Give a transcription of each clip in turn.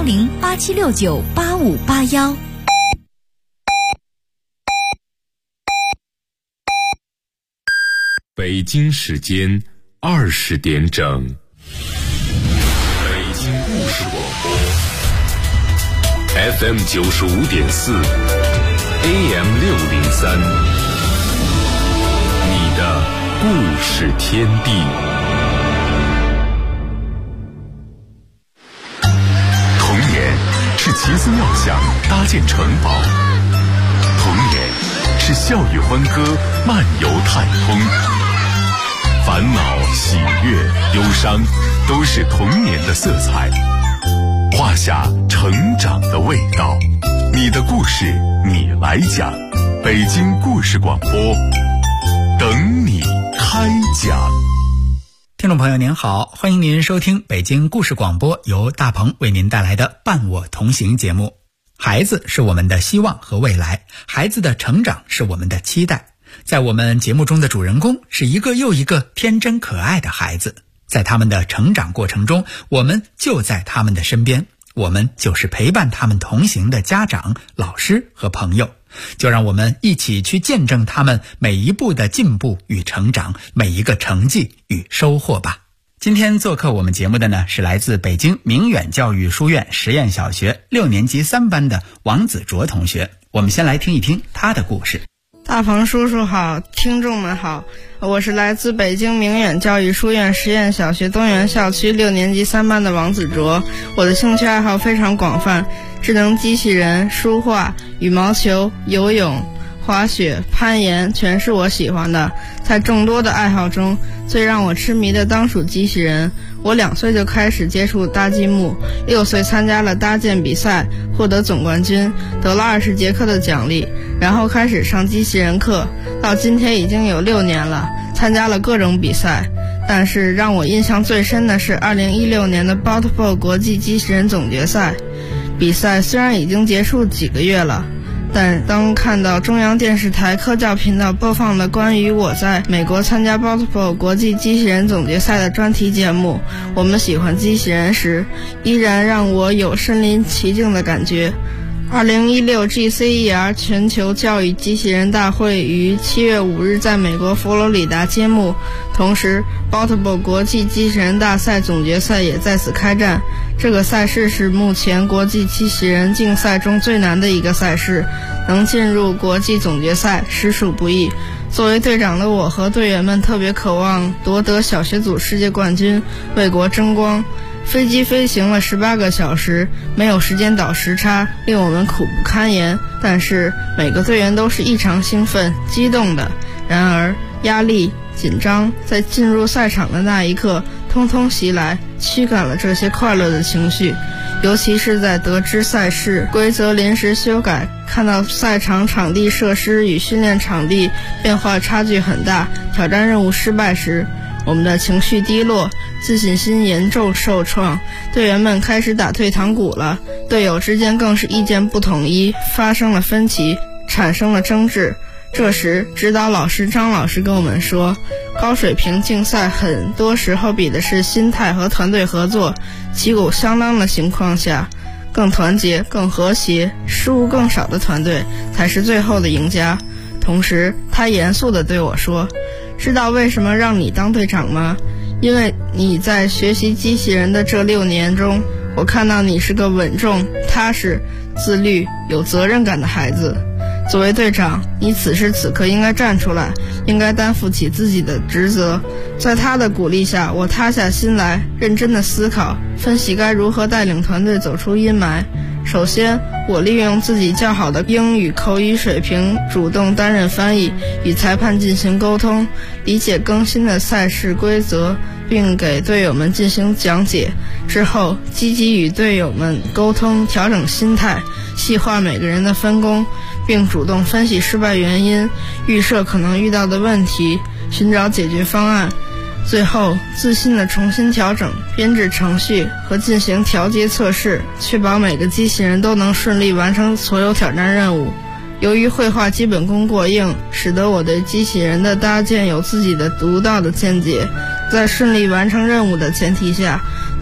010-8769-8581。 北京时间20点整，北京故事广播 FM 95.4 AM 603，你的故事天地。童年是奇思妙想搭建城堡，童年是笑语欢歌漫游太空，烦恼、喜悦、忧伤，都是童年的色彩，画下成长的味道。你的故事，你来讲。北京故事广播，等你开讲。 听众朋友您好，欢迎您收听北京故事广播，由大鹏为您带来的伴我同行节目。孩子是我们的希望和未来，孩子的成长是我们的期待。在我们节目中的主人公是一个又一个天真可爱的孩子，在他们的成长过程中，我们就在他们的身边，我们就是陪伴他们同行的家长、老师和朋友。就让我们一起去见证他们每一步的进步与成长，每一个成绩与收获吧。今天做客我们节目的呢，是来自北京明远教育书院实验小学6年级3班的王子卓同学。我们先来听一听他的故事。 大鹏叔叔好，听众们好，我是来自北京明远教育书院实验小学东园校区6年级3班的王子卓。我的兴趣爱好非常广泛，智能机器人、书画、羽毛球、游泳、滑雪、攀岩全是我喜欢的。在众多的爱好中，最让我痴迷的当属机器人。我2岁就开始接触搭积木，6岁参加了搭建比赛，获得总冠军，得了20节课的奖励，然后开始上机器人课，到今天已经有6年了，参加了各种比赛。但是让我印象最深的是2016年的 Baltball 国际机器人总决赛。比赛虽然已经结束几个月了，但当看到中央电视台科教频道播放的关于我在美国参加 Baltball 国际机器人总决赛的专题节目，我们喜欢机器人时，依然让我有身临其境的感觉。2016 GCER 全球教育机器人大会于7月5日在美国佛罗里达揭幕，同时 Baltball 国际机器人大赛总决赛也在此开战。这个赛事是目前国际机器人竞赛中最难的一个赛事，能进入国际总决赛实属不易。作为队长的我和队员们特别渴望夺得小学组世界冠军，为国争光。飞机飞行了18个小时，没有时间倒时差，令我们苦不堪言。但是每个队员都是异常兴奋、激动的。然而压力、紧张在进入赛场的那一刻通通袭来，驱赶了这些快乐的情绪。尤其是在得知赛事规则临时修改，看到赛场场地设施与训练场地变化差距很大，挑战任务失败时，我们的情绪低落，自信心严重受创，队员们开始打退堂鼓了，队友之间更是意见不统一，发生了分歧，产生了争执。这时指导老师张老师跟我们说，高水平竞赛很多时候比的是心态和团队合作，旗鼓相当的情况下，更团结、更和谐、失误更少的团队才是最后的赢家。同时他严肃地对我说，知道为什么让你当队长吗？因为你在学习机器人的这6年中，我看到你是个稳重、踏实、自律、有责任感的孩子。作为队长，你此时此刻应该站出来，应该担负起自己的职责。在他的鼓励下，我塌下心来，认真的思考，分析该如何带领团队走出阴霾。首先，我利用自己较好的英语口语水平，主动担任翻译，与裁判进行沟通，理解更新的赛事规则，并给队友们进行讲解。之后，积极与队友们沟通，调整心态，细化每个人的分工，并主动分析失败原因，预设可能遇到的问题，寻找解决方案。最后，自信地重新调整编制程序和进行调节测试，确保每个机器人都能顺利完成所有挑战任务。由于绘画基本功过硬，使得我对机器人的搭建有自己的独到的见解。在顺利完成任务的前提下，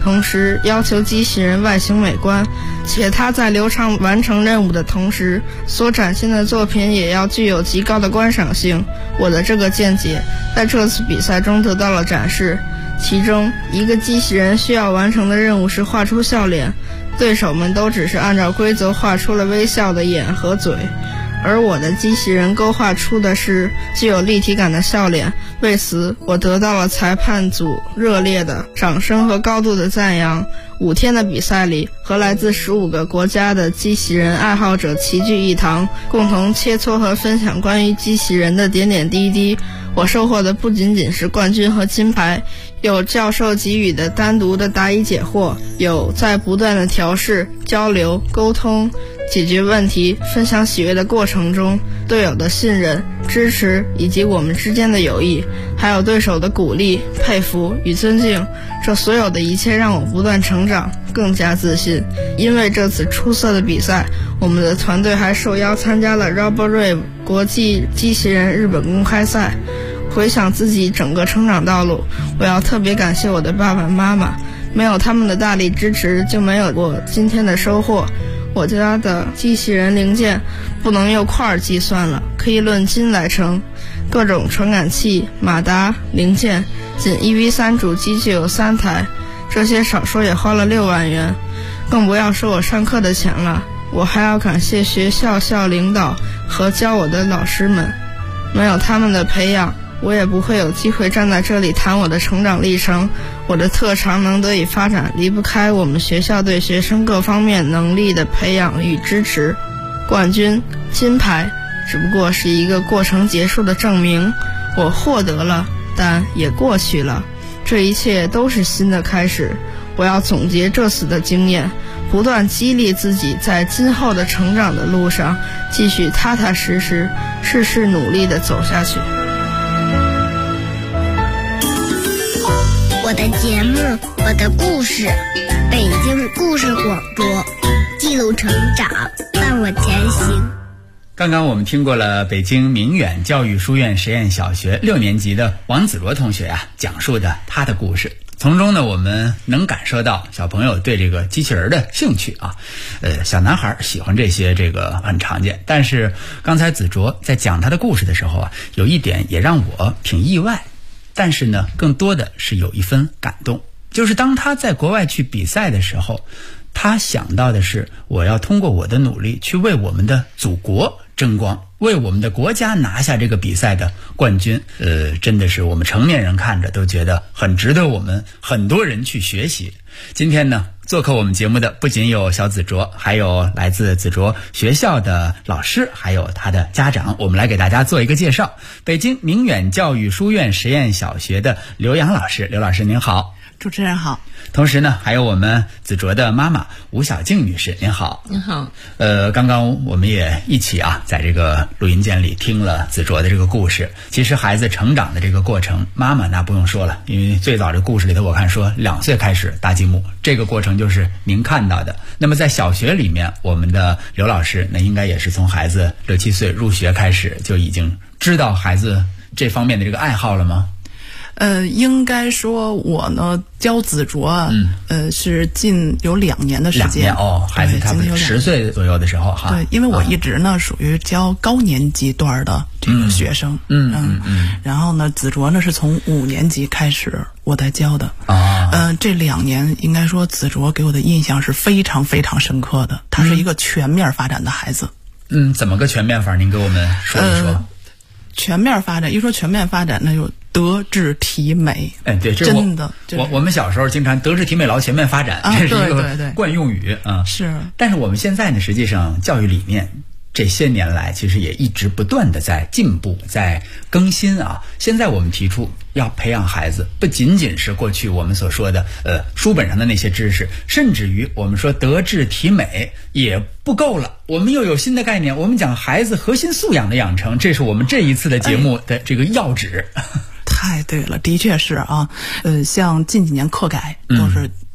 同时要求机器人外形美观，且它在流畅完成任务的同时，所展现的作品也要具有极高的观赏性。我的这个见解在这次比赛中得到了展示。其中一个机器人需要完成的任务是画出笑脸，对手们都只是按照规则画出了微笑的眼和嘴，而我的机器人勾画出的是具有立体感的笑脸。为此我得到了裁判组热烈的掌声和高度的赞扬。5天的比赛里，和来自15个国家的机器人爱好者齐聚一堂，共同切磋和分享关于机器人的点点滴滴。我收获的不仅仅是冠军和金牌，有教授给予的单独的答疑解惑，有在不断的调试、交流、沟通、解决问题、分享喜悦的过程中队友的信任、支持以及我们之间的友谊，还有对手的鼓励、佩服与尊敬。这所有的一切让我不断成长，更加自信。因为这次出色的比赛，我们的团队还受邀参加了 RoboRave 国际机器人日本公开赛。回想自己整个成长道路，我要特别感谢我的爸爸妈妈，没有他们的大力支持，就没有我今天的收获。我家的机器人零件不能用块计算了，可以论斤来称，各种传感器、马达、零件，仅 1v3 主机就有3台，这些少说也花了6万元，更不要说我上课的钱了。我还要感谢学校校领导和教我的老师们，没有他们的培养，我也不会有机会站在这里谈我的成长历程。我的特长能得以发展，离不开我们学校对学生各方面能力的培养与支持。冠军、金牌只不过是一个过程结束的证明，我获得了，但也过去了，这一切都是新的开始。我要总结这次的经验，不断激励自己，在今后的成长的路上继续踏踏实实、事事努力地走下去。 我的节目，我的故事，北京故事广播，记录成长，伴我前行。 刚刚我们听过了北京明远教育书院实验小学6年级的王子卓同学讲述的他的故事。从中呢，我们能感受到小朋友对这个机器人的兴趣小男孩喜欢这些，这个很常见。但是刚才子卓在讲他的故事的时候有一点也让我挺意外，但是呢，更多的是有一分感动，就是当他在国外去比赛的时候，他想到的是，我要通过我的努力去为我们的祖国争光，为我们的国家拿下这个比赛的冠军。真的是我们成年人看着都觉得很值得我们很多人去学习。今天呢，做客我们节目的不仅有小子卓，还有来自子卓学校的老师，还有他的家长。我们来给大家做一个介绍。北京明远教育书院实验小学的刘洋老师，刘老师您好。 主持人好。 同时呢，还有我们子卓的妈妈吴小静女士，您好。 您好。 刚刚我们也一起在这个录音间里听了子卓的这个故事。其实孩子成长的这个过程，妈妈那不用说了，因为最早这故事里头我看说2岁开始搭积木，这个过程就是您看到的。那么在小学里面，我们的刘老师那应该也是从孩子6、7岁入学开始就已经知道孩子这方面的这个爱好了吗？ 应该说我呢教子卓是近有2年的时间。 孩子差不多10岁左右的时候对，因为我一直呢属于教高年级段的这个学生。然后呢子卓呢是从5年级开始我在教的。这2年应该说子卓给我的印象是非常非常深刻的，他是一个全面发展的孩子。 怎么个全面法？您给我们说一说。 全面发展，一说全面发展，那就德智体美。 对，这真的， 我们小时候经常德智体美劳全面发展，这是一个惯用语是。 但是我们现在呢，实际上教育理念这些年来其实也一直不断的在进步，在更新现在我们提出要培养孩子，不仅仅是过去我们所说的书本上的那些知识，甚至于我们说德智体美也不够了，我们又有新的概念，我们讲孩子核心素养的养成，这是我们这一次的节目的这个要旨。 太对了，的确是像近几年课改都是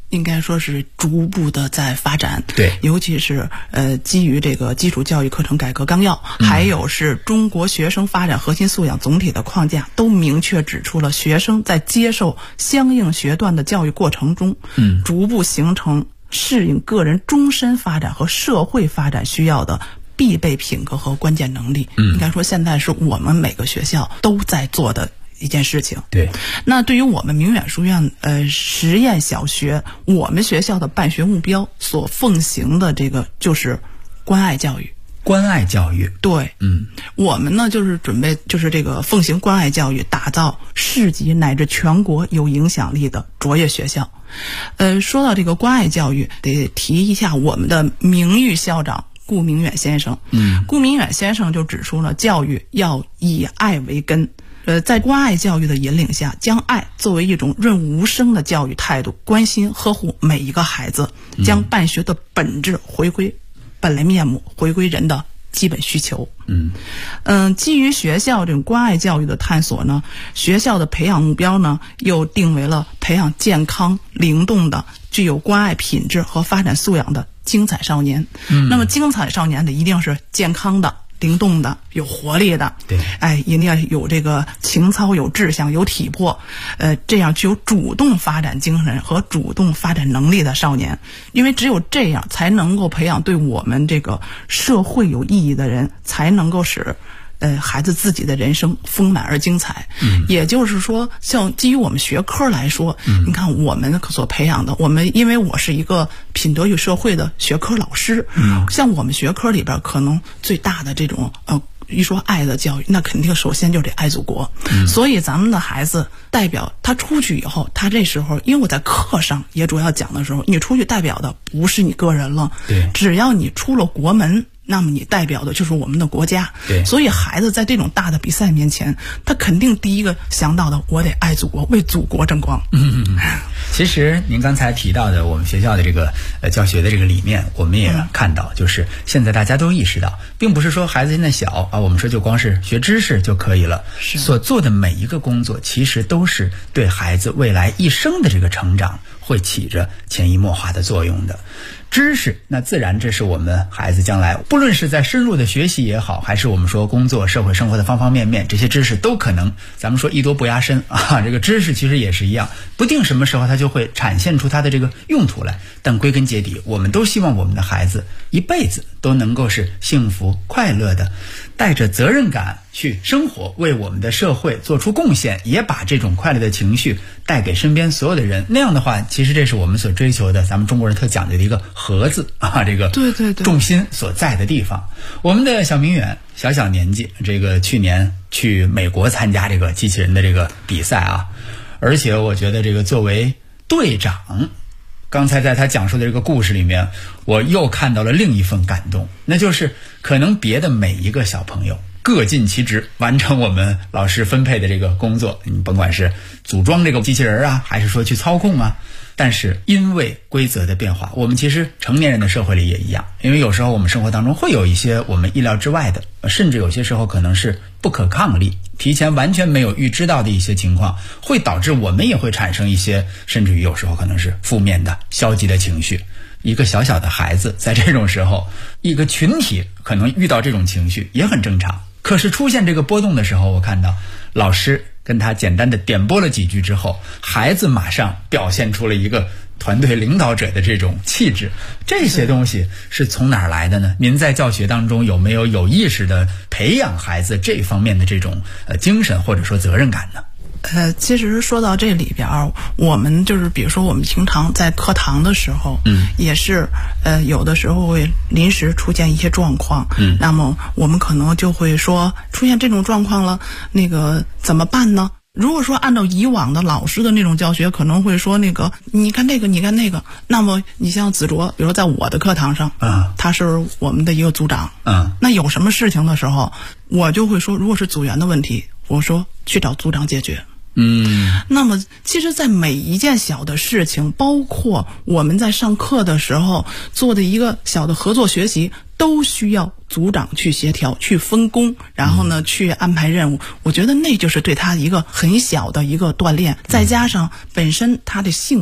应该说是逐步的在发展。 对， 尤其是基于这个基础教育课程改革纲要，还有是中国学生发展核心素养总体的框架，都明确指出了学生在接受相应学段的教育过程中，逐步形成适应个人终身发展和社会发展需要的必备品格和关键能力。应该说现在是我们每个学校都在做的一件事情。 对， 那对于我们明远书院实验小学，我们学校的办学目标所奉行的这个就是关爱教育。 关爱教育， 对，我们呢就是准备就是这个奉行关爱教育，打造市级乃至全国有影响力的卓越学校。说到这个关爱教育，得提一下我们的名誉校长顾明远先生。顾明远先生就指出了教育要以爱为根。在关爱教育的引领下，将爱作为一种润物无声的教育态度，关心呵护每一个孩子，将办学的本质回归本来面目，回归人的基本需求。基于学校这种关爱教育的探索呢，学校的培养目标呢又定为了培养健康、灵动的、具有关爱品质和发展素养的精彩少年。那么精彩少年的一定是健康的、灵动的、有活力的， 对， 一定要有这个情操、有志向、有体魄，这样具有主动发展精神和主动发展能力的少年。因为只有这样，才能够培养对我们这个社会有意义的人，才能够使孩子自己的人生丰满而精彩。也就是说，像基于我们学科来说，你看我们所培养的，因为我是一个品德与社会的学科老师，像我们学科里边可能最大的这种一说爱的教育，那肯定首先就得爱祖国。所以咱们的孩子代表他出去以后，他这时候，因为我在课上也主要讲的时候，你出去代表的不是你个人了， 对， 只要你出了国门，那么你代表的就是我们的国家。 对， 所以孩子在这种大的比赛面前，他肯定第一个想到的，我得爱祖国，为祖国争光。 其实您刚才提到的我们学校的这个教学的这个理念，我们也看到，就是现在大家都意识到，并不是说孩子现在小啊，我们说就光是学知识就可以了。所做的每一个工作，其实都是对孩子未来一生的这个成长会起着潜移默化的作用的。知识，那自然这是我们孩子将来不论是在深入的学习也好，还是我们说工作社会生活的方方面面，这些知识都可能，咱们说艺多不压身啊，这个知识其实也是一样，不定什么时候它就会展现出它的这个用途来。但归根结底，我们都希望我们的孩子一辈子都能够是幸福快乐的，带着责任感去生活，为我们的社会做出贡献，也把这种快乐的情绪带给身边所有的人。那样的话，其实这是我们所追求的，咱们中国人特讲究的一个和字啊，这个重心所在的地方。我们的小明远小年纪，这个去年去美国参加这个机器人的这个比赛啊，而且我觉得这个作为队长，刚才在他讲述的这个故事里面，我又看到了另一份感动，那就是可能别的每一个小朋友各尽其职，完成我们老师分配的这个工作，你甭管是组装这个机器人啊，还是说去操控啊，但是因为规则的变化，我们其实成年人的社会里也一样，因为有时候我们生活当中会有一些我们意料之外的，甚至有些时候可能是不可抗力，提前完全没有预知到的一些情况，会导致我们也会产生一些，甚至于有时候可能是负面的消极的情绪。一个小小的孩子在这种时候，一个群体可能遇到这种情绪也很正常，可是出现这个波动的时候，我看到老师跟他简单的点拨了几句之后，孩子马上表现出了一个团队领导者的这种气质。这些东西是从哪儿来的呢？您在教学当中有没有有意识的培养孩子这方面的这种精神或者说责任感呢？ 其实说到这里边，我们就是比如说我们平常在课堂的时候，也是有的时候会临时出现一些状况，那么我们可能就会说出现这种状况了，那个怎么办呢？如果说按照以往的老师的那种教学，可能会说那个你看这个你看那个，那么你像子卓，比如说在我的课堂上，他是我们的一个组长，那有什么事情的时候，我就会说，如果是组员的问题，我说去找组长解决。那么其实在每一件小的事情，包括我们在上课的时候做的一个小的合作学习，都需要组长去协调、去分工，然后呢去安排任务。我觉得那就是对他一个很小的一个锻炼，再加上本身他的性格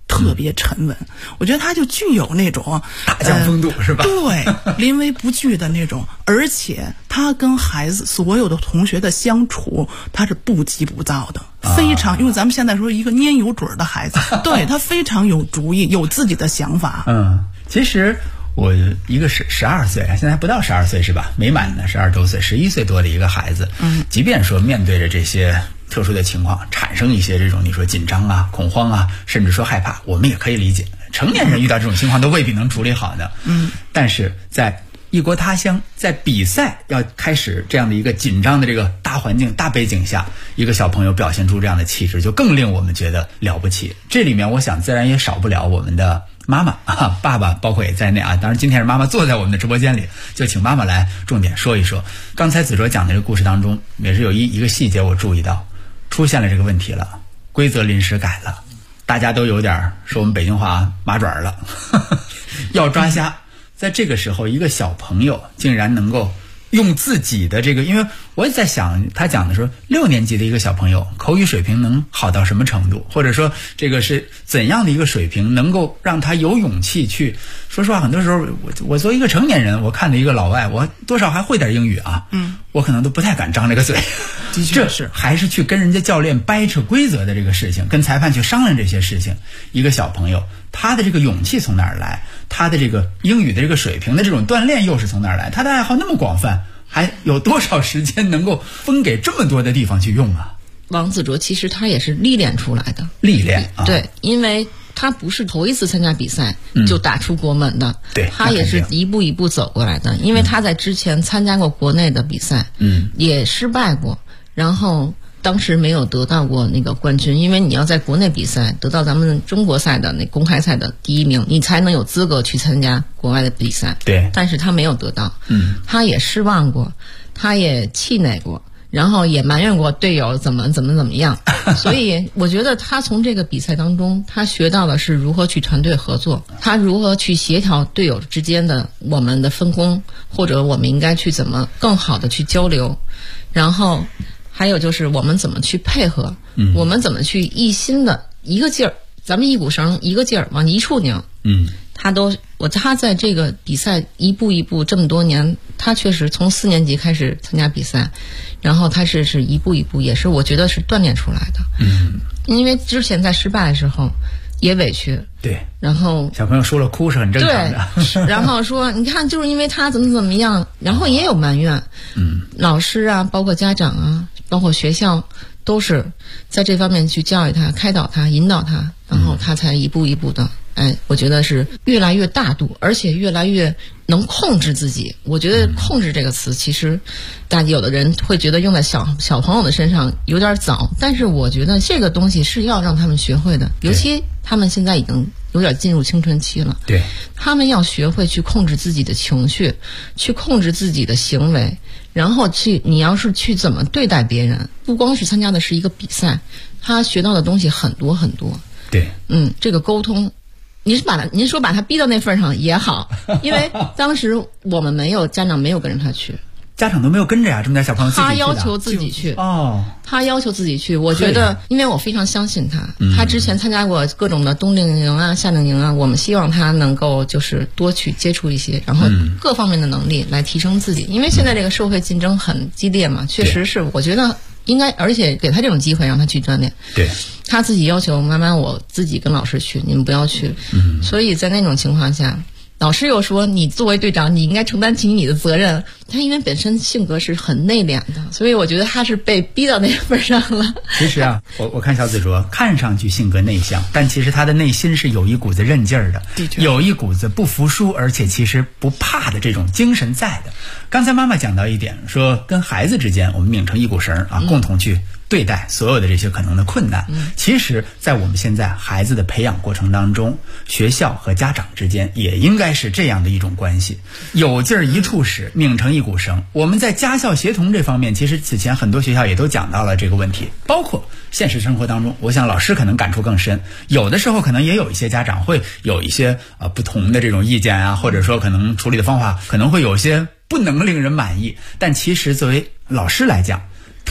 特别沉稳。我觉得他就具有那种大将风度，是吧？ 对，临危不惧的那种。而且他跟孩子所有的同学的相处，他是不急不躁的，非常，因为咱们现在说一个蔫有准的孩子，对，他非常有主意，有自己的想法。 其实我一个是12岁，现在还不到12岁是吧？没满呢，12周岁，11岁多的一个孩子，即便说面对着这些特殊的情况，产生一些这种你说紧张啊、恐慌啊，甚至说害怕，我们也可以理解。成年人遇到这种情况都未必能处理好的。但是在异国他乡，在比赛要开始这样的一个紧张的这个大环境、大背景下，一个小朋友表现出这样的气质，就更令我们觉得了不起。这里面我想自然也少不了我们的妈妈啊，爸爸包括也在内啊。当然今天是妈妈坐在我们的直播间里，就请妈妈来重点说一说。刚才子卓讲的这个故事当中，也是有一个细节我注意到，出现了这个问题了，规则临时改了，大家都有点说我们北京话麻爪了要抓瞎。在这个时候，一个小朋友竟然能够用自己的这个，因为我也在想，他讲的说6年级的一个小朋友口语水平能好到什么程度，或者说这个是怎样的一个水平，能够让他有勇气去。说实话，很多时候我作为一个成年人，我看着一个老外，我多少还会点英语啊，我可能都不太敢张这个嘴。 的确是， 还是去跟人家教练掰扯规则的这个事情，跟裁判去商量这些事情。一个小朋友，他的这个勇气从哪儿来？他的这个英语的这个水平的这种锻炼又是从哪儿来？他的爱好那么广泛，还有多少时间能够分给这么多的地方去用啊？ 王子卓其实他也是历练出来的， 历练啊， 对，因为他不是头一次参加比赛就打出国门的， 对， 他也是一步一步走过来的。因为他在之前参加过国内的比赛，也失败过，然后当时没有得到过那个冠军，因为你要在国内比赛得到咱们中国赛的那公开赛的第1名，你才能有资格去参加国外的比赛。 对， 但是他没有得到，他也失望过，他也气馁过，然后也埋怨过队友怎么样。所以我觉得他从这个比赛当中，他学到的是如何去团队合作，他如何去协调队友之间的我们的分工，或者我们应该去怎么更好的去交流，然后还有就是我们怎么去配合，我们怎么去一心的一个劲儿，咱们一股绳一个劲儿往一处拧。他在这个比赛一步一步这么多年，他确实从4年级开始参加比赛，然后他是一步一步，也是我觉得是锻炼出来的。因为之前在失败的时候也委屈， 对， 然后小朋友输了哭是很正常的， 对，然后说你看就是因为他怎么样，然后也有埋怨，老师啊，包括家长啊，包括学校都是在这方面去教育他、开导他、引导他，然后他才一步一步的。我觉得是越来越大度，而且越来越能控制自己。我觉得控制这个词，其实大家有的人会觉得用在小朋友的身上有点早，但是我觉得这个东西是要让他们学会的，尤其他们现在已经有点进入青春期了， 对， 他们要学会去控制自己的情绪，去控制自己的行为，然后你要是去怎么对待别人，不光是参加的是一个比赛，他学到的东西很多很多。 对， 这个沟通。您说把他逼到那份上也好，因为当时我们家长没有跟着他去， 家长都没有跟着呀，这么点小朋友自己去的。 他要求自己去他要求自己去。我觉得，因为我非常相信他，他之前参加过各种的冬令营啊、夏令营啊，我们希望他能够就是多去接触一些，然后各方面的能力来提升自己。因为现在这个社会竞争很激烈嘛，确实是，我觉得应该，而且给他这种机会让他去锻炼。对，他自己要求妈妈，我自己跟老师去，你们不要去。所以在那种情况下，老师又说你作为队长，你应该承担起你的责任。他因为本身性格是很内敛的，所以我觉得他是被逼到那份上了。 其实啊，我看小子卓看上去性格内向，但其实他的内心是有一股子韧劲儿的，有一股子不服输，而且其实不怕的这种精神在的。刚才妈妈讲到一点，说跟孩子之间我们拧成一股绳啊，共同去对待所有的这些可能的困难。其实在我们现在孩子的培养过程当中，学校和家长之间也应该是这样的一种关系，有劲儿一处使，拧成一股绳。我们在家校协同这方面，其实此前很多学校也都讲到了这个问题，包括现实生活当中，我想老师可能感触更深，有的时候可能也有一些家长会有一些不同的这种意见啊，或者说可能处理的方法可能会有些不能令人满意，但其实作为老师来讲，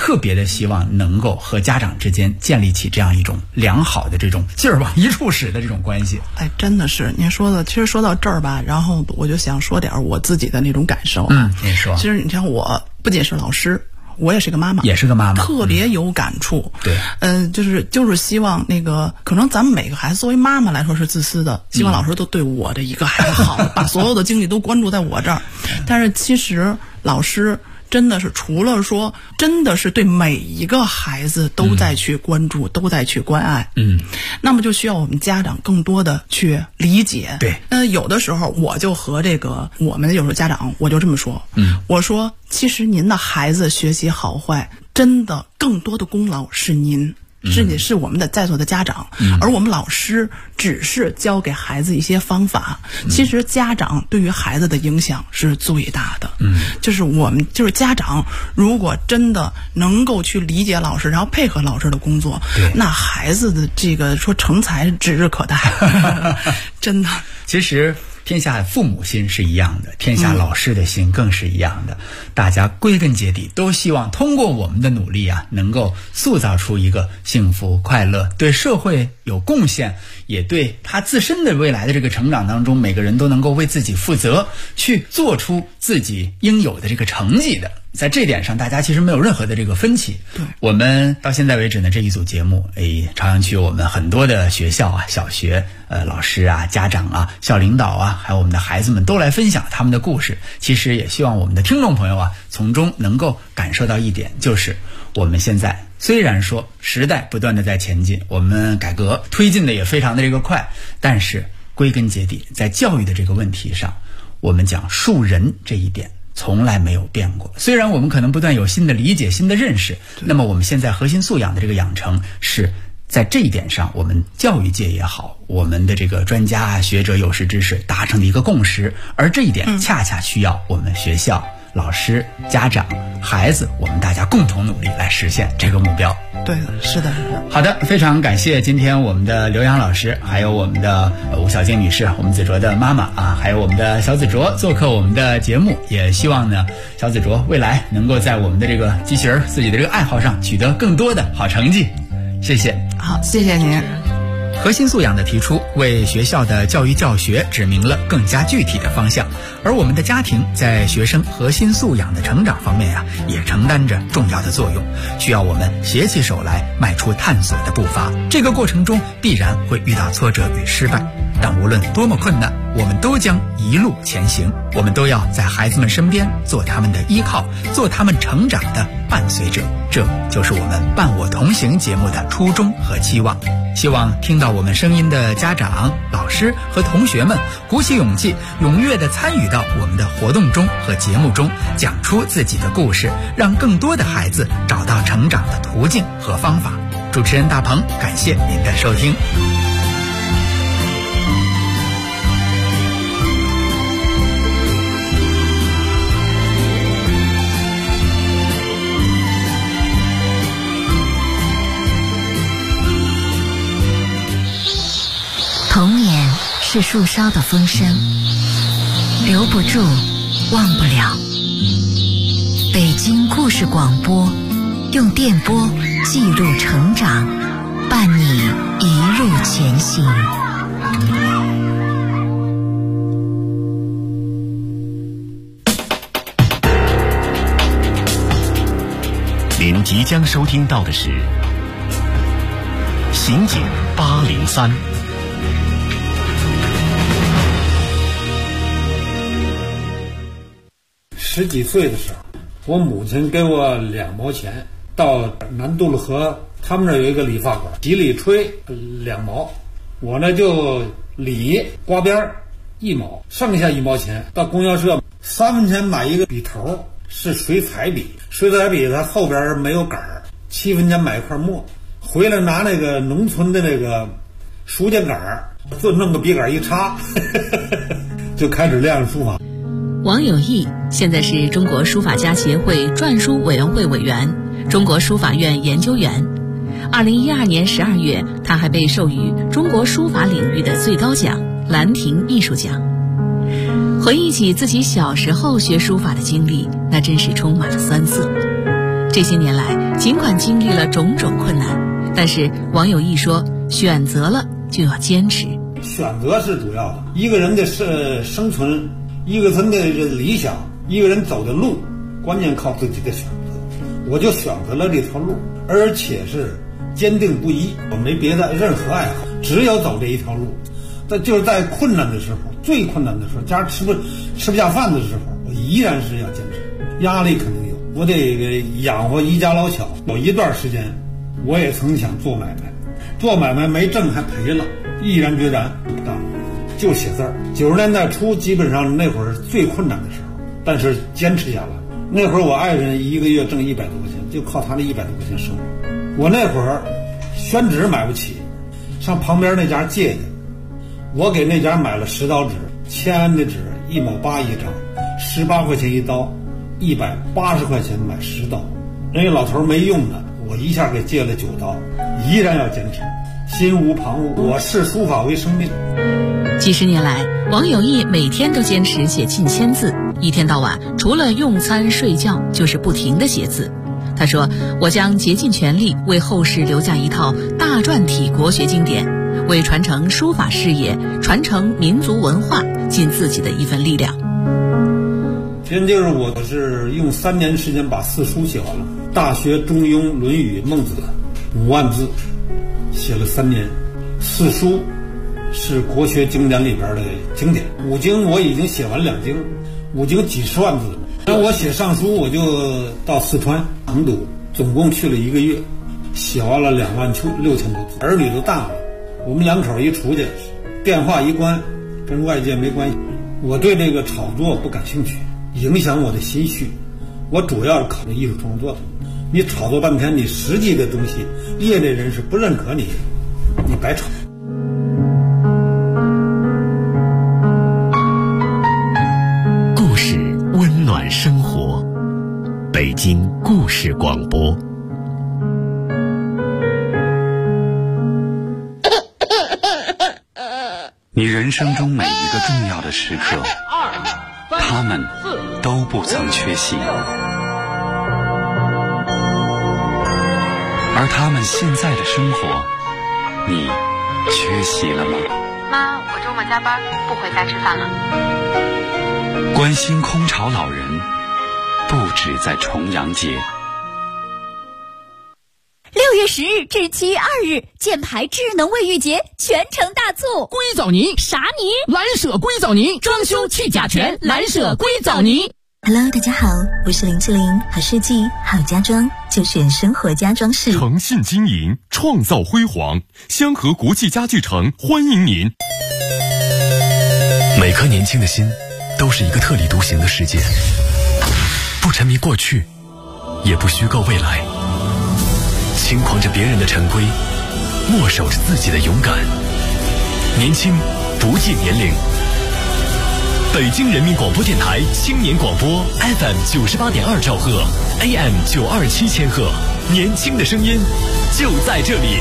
特别的希望能够和家长之间建立起这样一种良好的这种劲儿往一处使的这种关系。 哎，真的是您说的。其实说到这儿吧，然后我就想说点我自己的那种感受。 您说。 其实你像我不仅是老师，我也是个妈妈， 也是个妈妈， 特别有感触。 对， 就是希望那个，可能咱们每个孩子作为妈妈来说是自私的，希望老师都对我的一个孩子好，把所有的精力都关注在我这儿。但是其实老师真的是除了说，真的是对每一个孩子都在去关注，都在去关爱。那么就需要我们家长更多的去理解。 对， 有的时候我就和我们有时候家长我就这么说，我说其实您的孩子学习好坏，真的更多的功劳是您。是我们的在座的家长，而我们老师只是教给孩子一些方法。其实家长对于孩子的影响是最大的。就是家长如果真的能够去理解老师，然后配合老师的工作，那孩子的这个说成才指日可待。真的， 其实天下父母心是一样的，天下老师的心更是一样的。大家归根结底都希望通过我们的努力能够塑造出一个幸福快乐、对社会有贡献，也对他自身的未来的这个成长当中，每个人都能够为自己负责，去做出自己应有的这个成绩的。在这点上大家其实没有任何的这个分歧。 对， 我们到现在为止呢，这一组节目朝阳区我们很多的学校小学老师家长校领导还有我们的孩子们都来分享他们的故事。其实也希望我们的听众朋友从中能够感受到一点，就是我们现在虽然说时代不断的在前进，我们改革推进的也非常的这个快，但是归根结底在教育的这个问题上，我们讲树人这一点从来没有变过。虽然我们可能不断有新的理解、新的认识，那么我们现在核心素养的这个养成是在这一点上，我们教育界也好，我们的这个专家学者有识之士达成的一个共识，而这一点恰恰需要我们学校、老师、家长、孩子，我们大家共同努力来实现这个目标。 对的，是的。 好的，非常感谢今天我们的刘洋老师，还有我们的吴小静女士，我们子卓的妈妈还有我们的小子卓做客我们的节目。也希望呢，小子卓未来能够在我们的这个机器人自己的这个爱好上取得更多的好成绩。谢谢。 好，谢谢您。 核心素养的提出，为学校的教育教学指明了更加具体的方向，而我们的家庭在学生核心素养的成长方面也承担着重要的作用，需要我们携起手来迈出探索的步伐。这个过程中必然会遇到挫折与失败，但无论多么困难，我们都将一路前行。我们都要在孩子们身边做他们的依靠，做他们成长的伴随者。这就是我们伴我同行节目的初衷和期望。希望听到我们声音的家长、老师和同学们鼓起勇气，踊跃地参与到我们的活动中和节目中，讲出自己的故事，让更多的孩子找到成长的途径和方法。主持人大鹏，感谢您的收听。 童年是树梢的风声，留不住，忘不了。北京故事广播，用电波记录成长，伴你一路前行。 您即将收听到的是刑警803。 10几岁的时候，我母亲给我2毛钱，到南渡了河，他们那有一个理发馆，洗理吹2毛，我呢就理刮边1毛，剩下1毛钱到供销社3分钱买一个笔头，是水彩笔，水彩笔它后边没有杆儿，7分钱买一块墨，回来拿那个农村的那个书架杆儿，就弄个笔杆一插，就开始练书法。 王有义现在是中国书法家协会篆书委员会委员、中国书法院研究员。2012年12月，他还被授予中国书法领域的最高奖兰亭艺术奖。回忆起自己小时候学书法的经历，那真是充满了酸涩。 这些年来，尽管经历了种种困难，但是王有义说，选择了就要坚持。 选择是主要的，一个人的生存，一个人的理想，一个人走的路，关键靠自己的选择。我就选择了这条路，而且是坚定不移，我没别的任何爱好，只有走这一条路。这就是在困难的时候，最困难的时候，家吃不下饭的时候，我依然是要坚持。压力肯定有，我得养活一家老小。有一段时间，我也曾想做买卖，做买卖没挣还赔了，毅然决然不干，就写字儿。90年代初，基本上那会儿最困难的时候，但是坚持下来。那会儿我爱人一个月挣100多块钱，就靠他那100多块钱生活。我那会儿宣纸买不起，上旁边那家借去。我给那家买了10刀纸，签安的纸1毛8一张，18块钱一刀，180块钱买10刀。人家老头没用的，我一下给借了9刀，依然要坚持，心无旁骛。我视书法为生命。 几十年来，王有义每天都坚持写近1000字，一天到晚除了用餐睡觉就是不停地写字。他说，我将竭尽全力为后世留下一套大篆体国学经典，为传承书法事业、传承民族文化尽自己的一份力量。 其实就是我是用3年时间把4书写完了，《大学》《中庸》《论语》《孟子》5万字，写了3年。4书是国学经典里边的经典，5经我已经写完2经，5经几十万字。那我写上书，我就到四川成都，总共去了1个月，写完了26000多字。儿女都大了，我们2口一出去，电话一关，跟外界没关系。我对这个炒作不感兴趣，影响我的心绪。我主要是考虑艺术创作的。你炒作半天，你实际的东西，业内人士不认可你，你白炒。 故事温暖生活，北京故事广播。你人生中每一个重要的时刻，他们都不曾缺席，而他们现在的生活，你缺席了吗？ 妈，我周末加班，不回家吃饭了。 关心空巢老人，不止在重阳节。 6月10日至7月2日，箭牌智能卫浴节全城大促， 硅藻泥啥泥？ 蓝舍硅藻泥，装修去甲醛，蓝舍硅藻泥。 Hello， 大家好，我是林志玲，好设计好家装就选生活家装饰， 诚信经营，创造辉煌，香河国际家具城欢迎您。每颗年轻的心都是一个特立独行的世界，不沉迷过去，也不虚构未来，轻狂着别人的陈规，默守着自己的勇敢。年轻不计年龄。北京人民广播电台青年广播 FM 98.2兆赫 AM 927千赫，年轻的声音就在这里。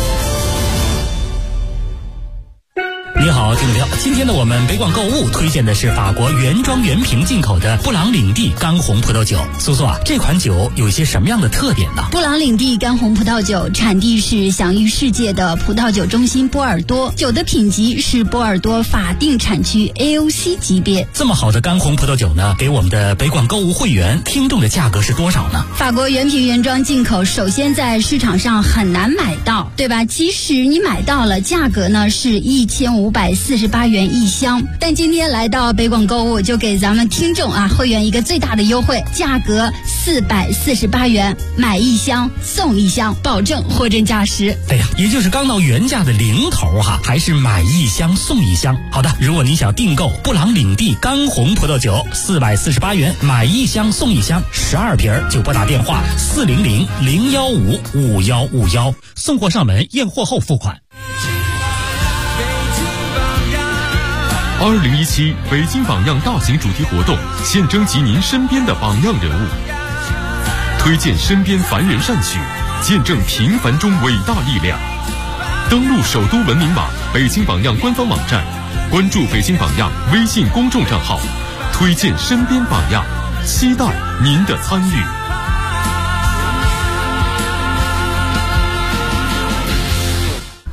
你好，听众朋友，今天呢，我们北广购物推荐的是法国原装原瓶进口的布朗领地干红葡萄酒。苏苏啊，这款酒有一些什么样的特点呢？ 布朗领地干红葡萄酒产地是享誉世界的葡萄酒中心波尔多，酒的品级是波尔多法定产区 AOC 级别。 这么好的干红葡萄酒呢，给我们的北广购物会员听众的价格是多少呢？ 法国原瓶原装进口，首先在市场上很难买到，对吧？即使你买到了，价格呢是1548元一箱。但今天来到北广购物，就给咱们听众会员一个最大的优惠，价格448元，买一箱送一箱，保证货真价实。 哎呀，也就是刚到原价的零头哈，还是买一箱送一箱。好的，如果你想订购布朗领地干红葡萄酒，448元，买一箱送一箱，12瓶就拨打电话400-015-5151，送货上门，验货后付款。 2017北京榜样大型主题活动，现征集您身边的榜样人物，推荐身边凡人善举，见证平凡中伟大力量。登录首都文明网、北京榜样官方网站，关注北京榜样微信公众账号，推荐身边榜样，期待您的参与。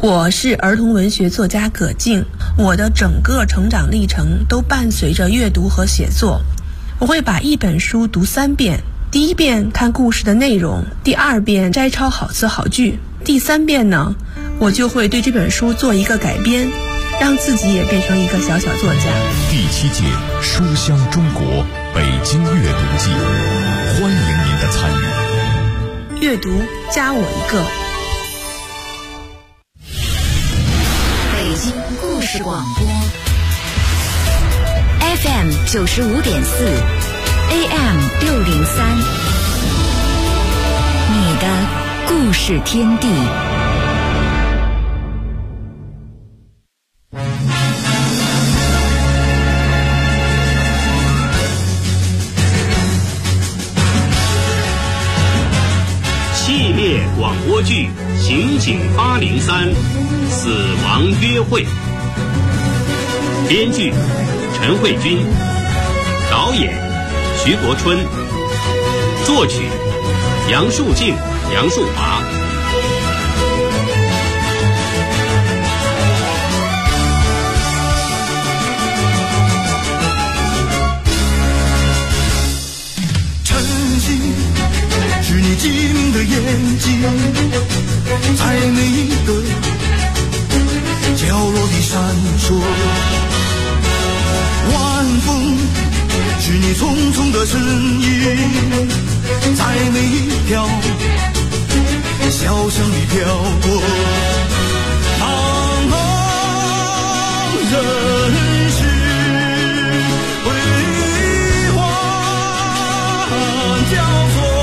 我是儿童文学作家葛静，我的整个成长历程都伴随着阅读和写作。我会把一本书读3遍，第1遍看故事的内容，第2遍摘抄好词好句，第3遍呢，我就会对这本书做一个改编，让自己也变成一个小小作家。 第7届书香中国北京阅读季，欢迎您的参与。 阅读加我一个。 北京故事广播 FM 95.4 AM 603，你的故事天地。 系列广播剧《刑警803死亡约会》，编剧陈慧君，导演徐国春，作曲杨树静、杨树华。 是你晶莹的眼睛，在每一个角落里闪烁。晚风是你匆匆的身影，在每一条小巷里飘过。茫茫人世辉煌交错。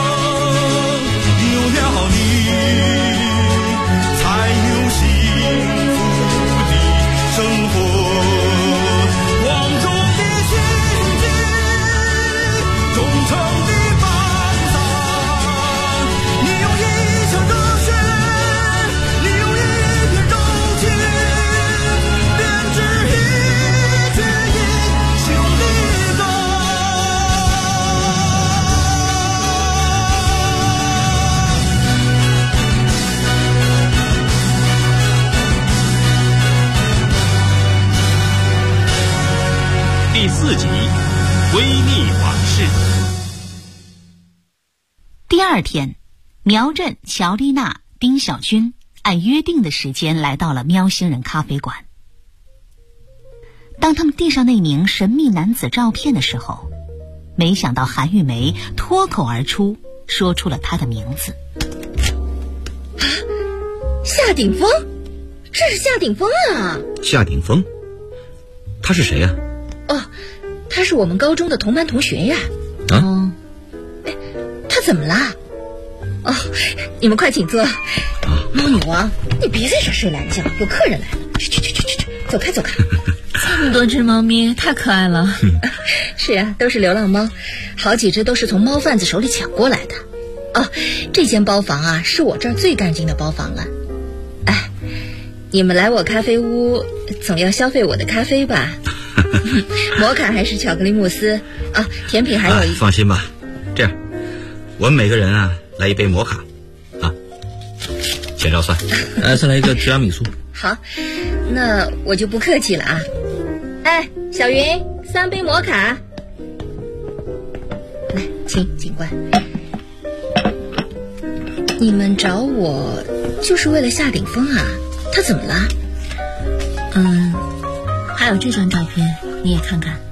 第4集闺蜜往事。 第2天，苗振、乔丽娜、丁小军按约定的时间来到了喵星人咖啡馆。当他们递上那名神秘男子照片的时候，没想到韩玉梅脱口而出说出了他的名字。 夏鼎峰，这是夏鼎峰啊！ 夏鼎峰，他是谁呀？ 哦，他是我们高中的同班同学呀。他怎么啦？哦，你们快请坐。猫女王，你别在这睡懒觉，有客人来了。去，走开走开。 这么多只猫咪，太可爱了。 是啊，都是流浪猫，好几只都是从猫贩子手里抢过来的。哦，这间包房啊，是我这儿最干净的包房了。哎，你们来我咖啡屋，总要消费我的咖啡吧？摩卡还是巧克力慕斯啊？甜品还有一。 放心吧，这样，我们每个人啊来一杯摩卡，啊，钱照算。再来一个提拉米苏。 好，那我就不客气了啊。哎，小云，3杯摩卡。来，请警官。你们找我就是为了夏鼎峰啊？他怎么了？ 还有这张照片，你也看看。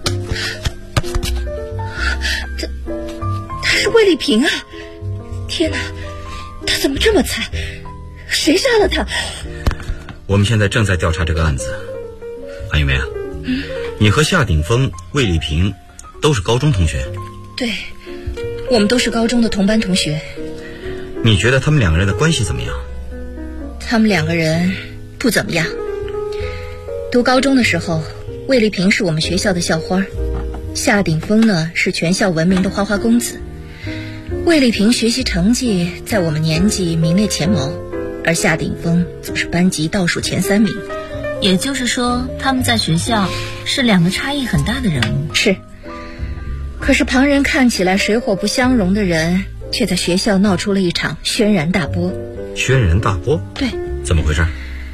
他是魏丽萍啊！天哪，他怎么这么惨？谁杀了他？ 我们现在正在调查这个案子。韩玉梅啊，你和夏鼎峰、魏丽萍都是高中同学？ 对，我们都是高中的同班同学。 你觉得他们2个人的关系怎么样？ 他们2个人不怎么样。读高中的时候，魏丽萍是我们学校的校花，夏鼎峰呢是全校闻名的花花公子。魏丽萍学习成绩在我们年级名列前茅，而夏鼎峰则是班级倒数前3名。 也就是说，他们在学校是2个差异很大的人物。 是，可是旁人看起来水火不相容的人，却在学校闹出了一场轩然大波。 轩然大波？ 对。 怎么回事？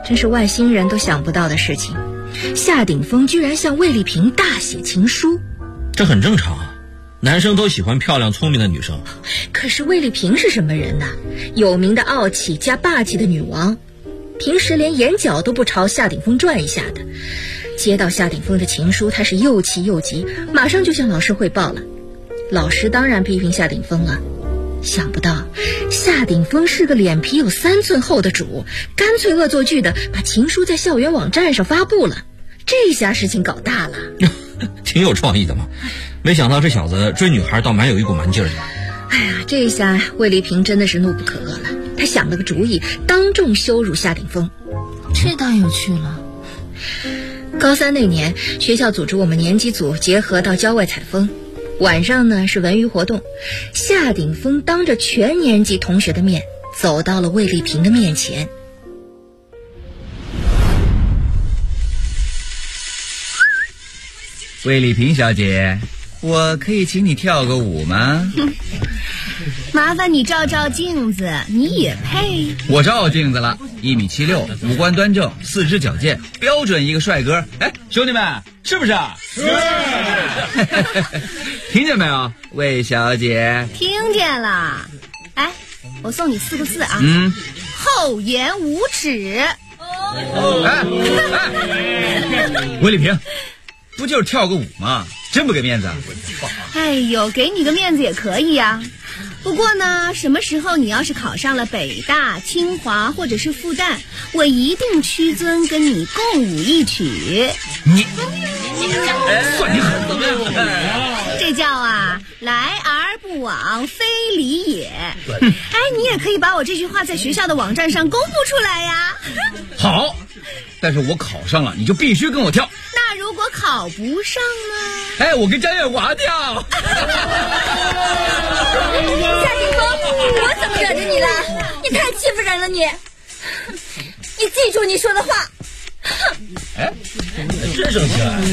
真是外星人都想不到的事情。夏鼎峰居然向魏丽萍大写情书， 这很正常啊，男生都喜欢漂亮聪明的女生。 可是魏丽萍是什么人呢？有名的傲气加霸气的女王，平时连眼角都不朝夏鼎峰转一下的。接到夏鼎峰的情书，她是又气又急，马上就向老师汇报了。老师当然批评夏鼎峰了，想不到夏鼎峰是个脸皮有3寸厚的主，干脆恶作剧的把情书在校园网站上发布了。这下事情搞大了。 挺有创意的嘛，没想到这小子追女孩倒蛮有一股蛮劲儿的。 哎呀，这下魏丽萍真的是怒不可遏了，她想了个主意，当众羞辱夏鼎峰。 这倒有趣了。 高3那年，学校组织我们年级组结合到郊外采风，晚上呢是文娱活动。夏鼎峰当着全年级同学的面走到了魏丽萍的面前。 魏丽萍小姐，我可以请你跳个舞吗？ 麻烦你照照镜子，你也配？ 我照镜子了，1.76米，五官端正，四肢矫健，标准一个帅哥。哎，兄弟们，是不是？是。听见没有，魏小姐？ 听见了。哎，我送你4个字啊。厚颜无耻。 魏丽萍，不就是跳个舞吗？真不给面子啊？ 哎呦，给你个面子也可以呀。不过呢，什么时候你要是考上了北大、清华或者是复旦，我一定屈尊跟你共舞一曲。 你算你狠！ 这叫啊，来而不往非礼也。哎，你也可以把我这句话在学校的网站上公布出来呀。 好，但是我考上了，你就必须跟我跳。 那如果考不上呢？ 哎，我跟张月华跳。 夏鼎峰，我怎么惹着你了？你太欺负人了你！你记住你说的话。 哎，真生气了。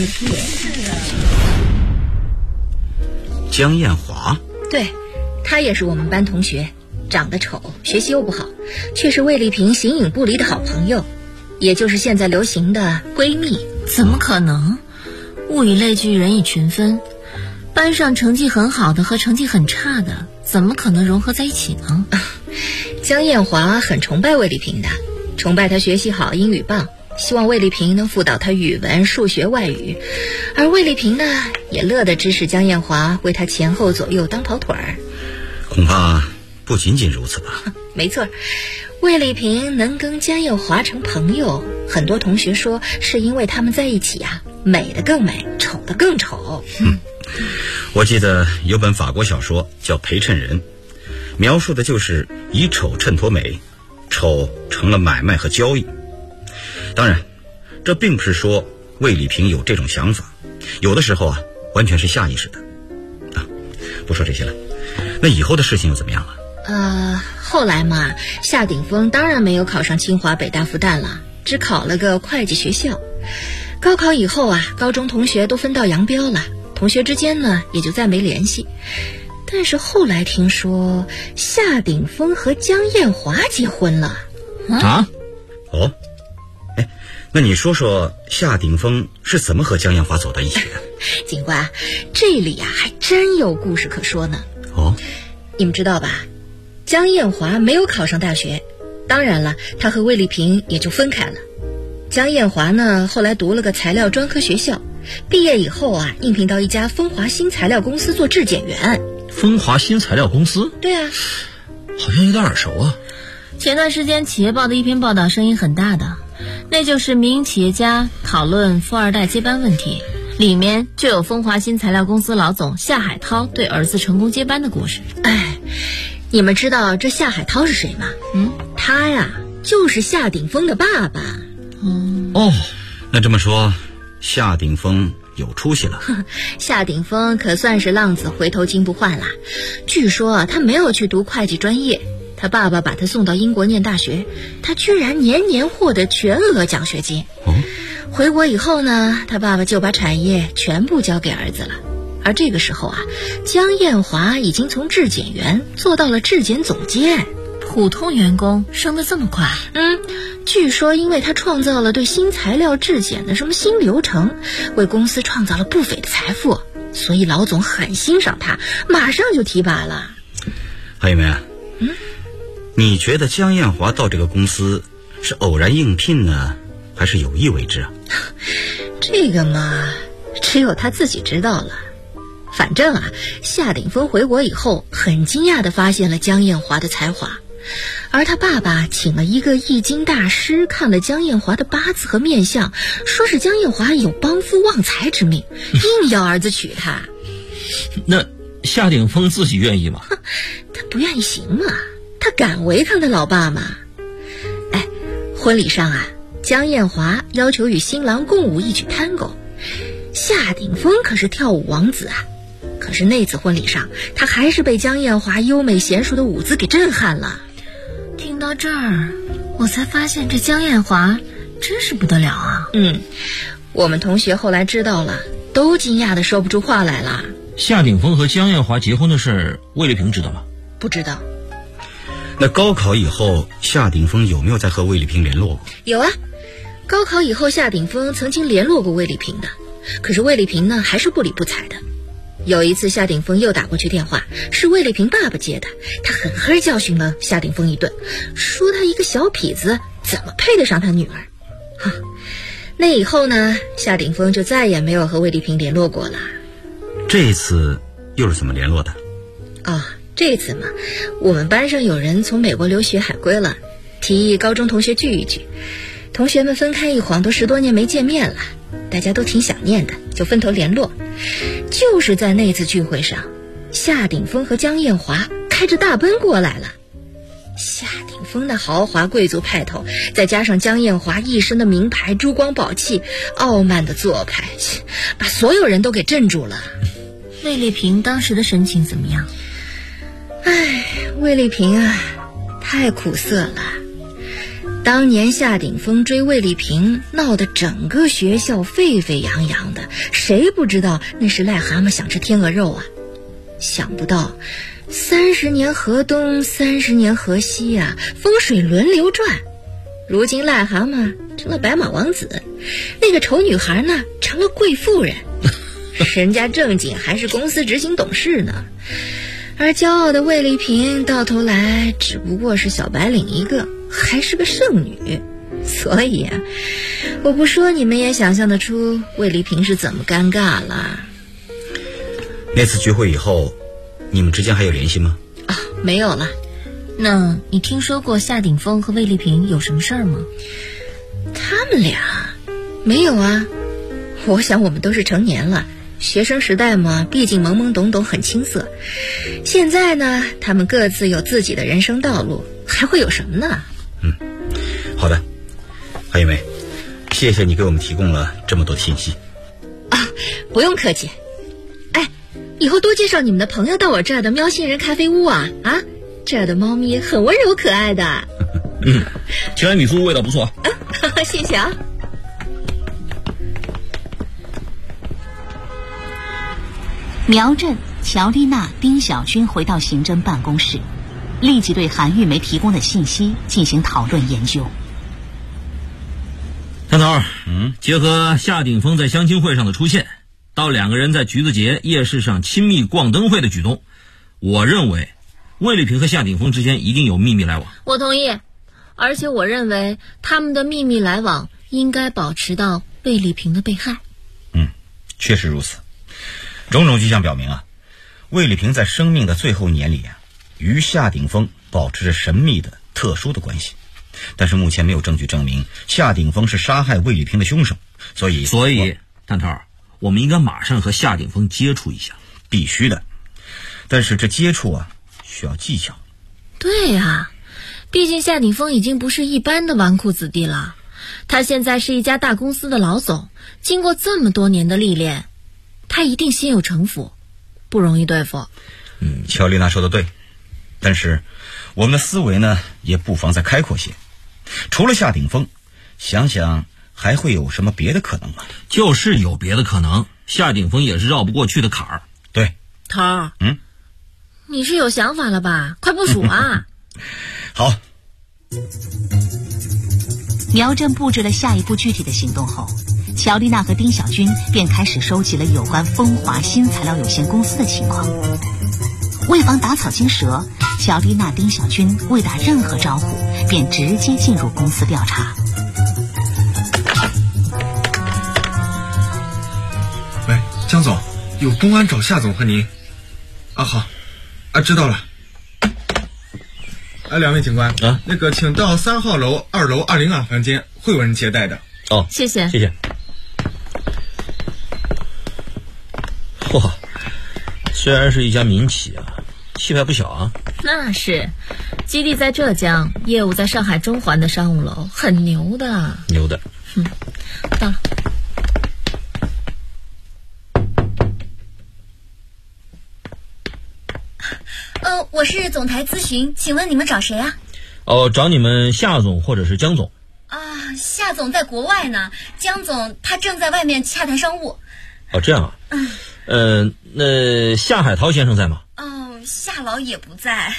江艳华， 对，她也是我们班同学，长得丑，学习又不好，却是魏丽萍形影不离的好朋友，也就是现在流行的闺蜜。 怎么可能？物以类聚，人以群分。班上成绩很好的和成绩很差的，怎么可能融合在一起呢？ 江艳华很崇拜魏丽萍的，崇拜她学习好，英语棒，希望魏丽萍能辅导她语文、数学、外语。而魏丽萍呢，也乐得指使江艳华为她前后左右当跑腿儿。 恐怕不仅仅如此吧。 没错，魏丽萍能跟江艳华成朋友，很多同学说是因为他们在一起啊，美的更美，丑的更丑。 我记得有本法国小说叫《陪衬人》，描述的就是以丑衬托美，丑成了买卖和交易。当然，这并不是说魏丽萍有这种想法，有的时候啊，完全是下意识的。不说这些了，那以后的事情又怎么样了？ 后来嘛，夏鼎峰当然没有考上清华、北大、复旦了，只考了个会计学校。高考以后啊，高中同学都分道扬镳了，同学之间呢也就再没联系。但是后来听说夏鼎峰和江艳华结婚了。 哦，哎，那你说说夏鼎峰是怎么和江艳华走到一起的？ 警官，这里啊还真有故事可说呢。你们知道吧？江艳华没有考上大学，当然了，她和魏丽萍也就分开了。江艳华呢，后来读了个材料专科学校，毕业以后啊，应聘到一家风华新材料公司做质检员。 风华新材料公司？ 对啊， 好像有点耳熟啊。 前段时间企业报的一篇报道声音很大的，那就是民营企业家讨论富二代接班问题，里面就有风华新材料公司老总夏海涛对儿子成功接班的故事。 哎，你们知道这夏海涛是谁吗？他呀就是夏鼎峰的爸爸。 那这么说夏鼎峰有出息了。 夏鼎峰可算是浪子回头金不换啦。据说他没有去读会计专业，他爸爸把他送到英国念大学，他居然年年获得全额奖学金。回国以后呢，他爸爸就把产业全部交给儿子了。而这个时候啊，江艳华已经从质检员做到了质检总监。 普通员工升得这么快？ 据说因为他创造了对新材料质检的什么新流程，为公司创造了不菲的财富，所以老总很欣赏他，马上就提拔了。 韩玉梅，你觉得江艳华到这个公司是偶然应聘呢，还是有意为之啊？ 这个嘛，只有他自己知道了。反正啊，夏鼎峰回国以后，很惊讶地发现了江艳华的才华。而他爸爸请了一个易经大师看了江艳华的八字和面相，说是江艳华有帮夫旺财之命，硬要儿子娶她。 那夏鼎峰自己愿意吗？ 他不愿意行吗？他敢违抗他老爸吗？婚礼上啊，江艳华要求与新郎共舞一曲探戈，夏鼎峰可是跳舞王子啊。可是那次婚礼上，他还是被江艳华优美娴熟的舞姿给震撼了。 听到这儿，我才发现这江艳华真是不得了啊。 我们同学后来知道了，都惊讶的说不出话来了。 夏鼎峰和江艳华结婚的事，魏丽萍知道吗？ 不知道。 那高考以后，夏鼎峰有没有再和魏丽萍联络过？ 有啊，高考以后夏鼎峰曾经联络过魏丽萍的，可是魏丽萍呢还是不理不睬的。有一次夏鼎峰又打过去电话，是魏丽萍爸爸接的，他狠狠教训了夏鼎峰一顿，说他一个小痞子怎么配得上他女儿。那以后呢，夏鼎峰就再也没有和魏丽萍联络过了。 这一次又是怎么联络的？ 这次嘛，我们班上有人从美国留学海归了，提议高中同学聚一聚。同学们分开一晃都10多年没见面了，大家都挺想念的，就分头联络。就是在那次聚会上，夏鼎峰和江艳华开着大奔过来了。夏鼎峰的豪华贵族派头，再加上江艳华一身的名牌珠光宝气，傲慢的做派，把所有人都给镇住了。 魏丽萍当时的神情怎么样？ 魏丽萍啊，太苦涩了。当年夏鼎峰追魏丽萍，闹得整个学校沸沸扬扬的，谁不知道那是癞蛤蟆想吃天鹅肉啊？想不到30年河东30年河西啊，风水轮流转。如今癞蛤蟆成了白马王子，那个丑女孩呢成了贵妇人，人家正经还是公司执行董事呢。而骄傲的魏丽萍到头来只不过是小白领一个，还是个剩女。所以啊，我不说你们也想象得出魏丽萍是怎么尴尬了。 那次聚会以后，你们之间还有联系吗？ 没有了。 那你听说过夏鼎峰和魏丽萍有什么事儿吗？ 他们俩没有啊。我想我们都是成年了，学生时代嘛，毕竟懵懵懂懂很青涩。现在呢，他们各自有自己的人生道路，还会有什么呢？ 好的，韩玉梅，谢谢你给我们提供了这么多信息。 不用客气。以后多介绍你们的朋友到我这儿的喵星人咖啡屋啊！这儿的猫咪很温柔可爱的。 提拉米苏味道不错。 谢谢啊。 苗振、乔丽娜、丁小军回到刑侦办公室，立即对韩玉梅提供的信息进行讨论研究。 探头，结合夏鼎峰在相亲会上的出现，到2个人在橘子节夜市上亲密逛灯会的举动，我认为魏丽萍和夏鼎峰之间一定有秘密来往。 我同意，而且我认为他们的秘密来往应该保持到魏丽萍的被害。 确实如此。种种迹象表明魏丽萍在生命的最后1年里与夏鼎峰保持着神秘的特殊的关系，但是目前没有证据证明夏鼎峰是杀害魏丽萍的凶手，所以探头，我们应该马上和夏鼎峰接触一下。 必须的，但是这接触需要技巧。 对啊，毕竟夏鼎峰已经不是一般的纨绔子弟了，他现在是一家大公司的老总，经过这么多年的历练，他一定心有城府，不容易对付。 乔丽娜说的对，但是我们的思维呢也不妨再开阔些。除了夏鼎峰，想想还会有什么别的可能吗？ 就是有别的可能，夏鼎峰也是绕不过去的坎儿。 对， 头儿，你是有想法了吧？快部署啊！ 好好。 苗真布置了下一步具体的行动后，乔丽娜和丁小军便开始收集了有关风华新材料有限公司的情况。为防打草惊蛇，乔丽娜、丁小军未打任何招呼，便直接进入公司调查。 喂，江总，有公安找夏总和您。啊，好，啊，知道了。两位警官啊，那个请到3号楼2楼202房间，会有人接待的。 哦， 谢谢， 谢谢。嚯，虽然是一家民企啊，气派不小啊。 那是，基地在浙江，业务在上海中环的商务楼，很牛的。 牛的。 到了。 我是总台咨询，请问你们找谁啊？ 找你们夏总或者是江总。 夏总在国外呢，江总他正在外面洽谈商务。 这样啊。那夏海涛先生在吗？ 夏老也不在。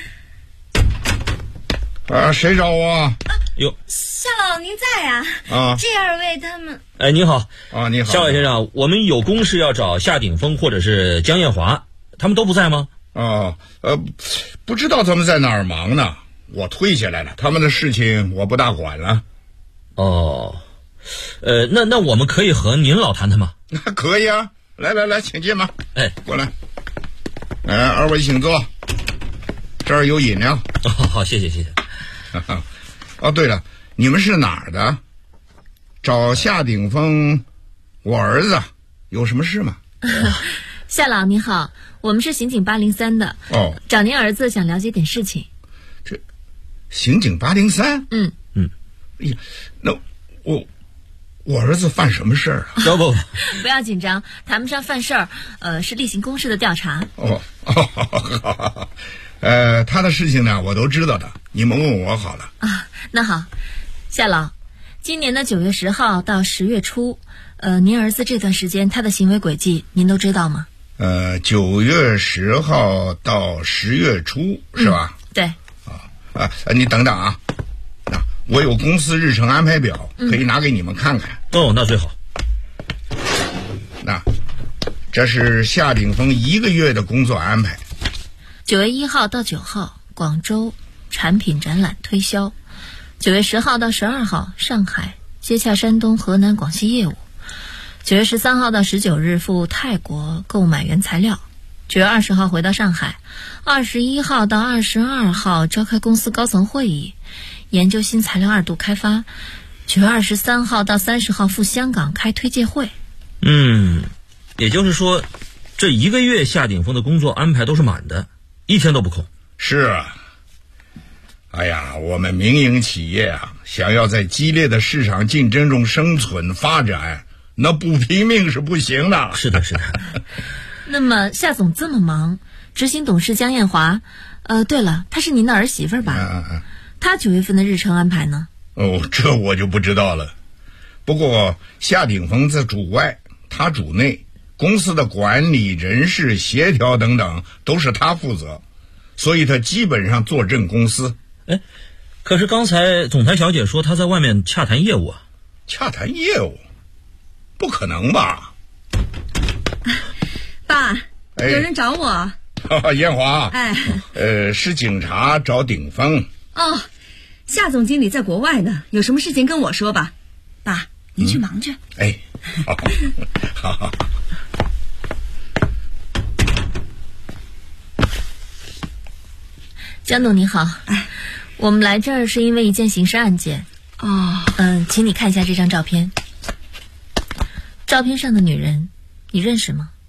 谁找我？ 哟， 夏老您在呀？这2位他们。 您好。 你好， 夏伟先生，我们有公事要找夏鼎峰或者是江艳华，他们都不在吗？ 不知道他们在哪儿忙呢，我退下来了，他们的事情我不大管了。 那我们可以和您老谈谈吗？ 那可以啊，来，请进吧。过来。二位请坐，这儿有饮料。 好，谢谢。 对了，你们是哪儿的？找夏鼎峰，我儿子，有什么事吗？ 夏老您好，我们是刑警803的。找您儿子想了解点事情。 这刑警803？哎呀，那我儿子犯什么事儿啊？ 不要紧张，谈不上犯事儿，是例行公事的调查。 好。他的事情呢，我都知道的，你们问我好了。 那好，夏老，今年的9月10号到10月初，您儿子这段时间他的行为轨迹您都知道吗 ？9月10号到10月初是吧？ 对。 你等等啊，我有公司日程安排表，可以拿给你们看看。 那最好。 这是夏鼎峰1个月的工作安排。 9月1号到9号，广州产品展览推销；9月10号到12号，上海接洽山东、河南、广西业务；9月13号到19日赴泰国购买原材料；9月20号回到上海；21号到22号召开公司高层会议，研究新材料2度开发；9月23号到30号赴香港开推介会。 也就是说，这1个月夏鼎峰的工作安排都是满的，一天都不空。 是啊。哎呀，我们民营企业啊，想要在激烈的市场竞争中生存发展，那不拼命是不行的。 是的。 那么夏总这么忙，执行董事江艳华，对了，她是您的儿媳妇吧？她9月份的日程安排呢？ 这我就不知道了。不过夏鼎峰在主外，他主内，公司的管理、人事、协调等等都是他负责，所以他基本上坐镇公司。 可是刚才总裁小姐说她在外面洽谈业务啊。 洽谈业务？不可能吧？ 爸，有人找我。 艳华。是警察找鼎峰。 夏总经理在国外呢，有什么事情跟我说吧。爸，您去忙着。 好。 江董你好，我们来这儿是因为一件刑事案件。请你看一下这张照片。照片上的女人，你认识吗？